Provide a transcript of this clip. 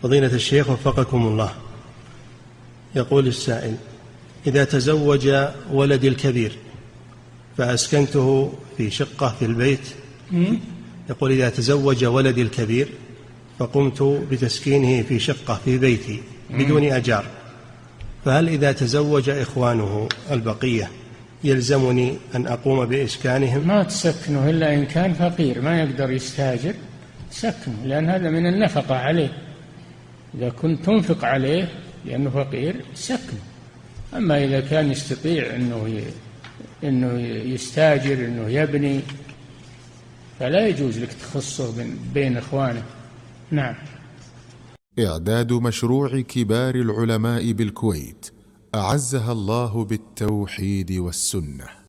فضيلة الشيخ وفقكم الله، يقول السائل: إذا تزوج ولدي الكبير فأسكنته في شقة في البيت، يقول: إذا تزوج ولدي الكبير فقمت بتسكينه في شقة في بيتي بدون أجار، فهل إذا تزوج إخوانه البقية يلزمني أن أقوم بإسكانهم؟ ما تسكنه إلا إن كان فقير ما يقدر يستاجر، سكنه، لأن هذا من النفقة عليه. إذا كنت تنفق عليه لأنه فقير سكنه. أما إذا كان يستطيع أنه يستاجر، أنه يبني، فلا يجوز لك تخصه بين إخوانه. نعم. إعداد مشروع كبار العلماء بالكويت أعزها الله بالتوحيد والسنة.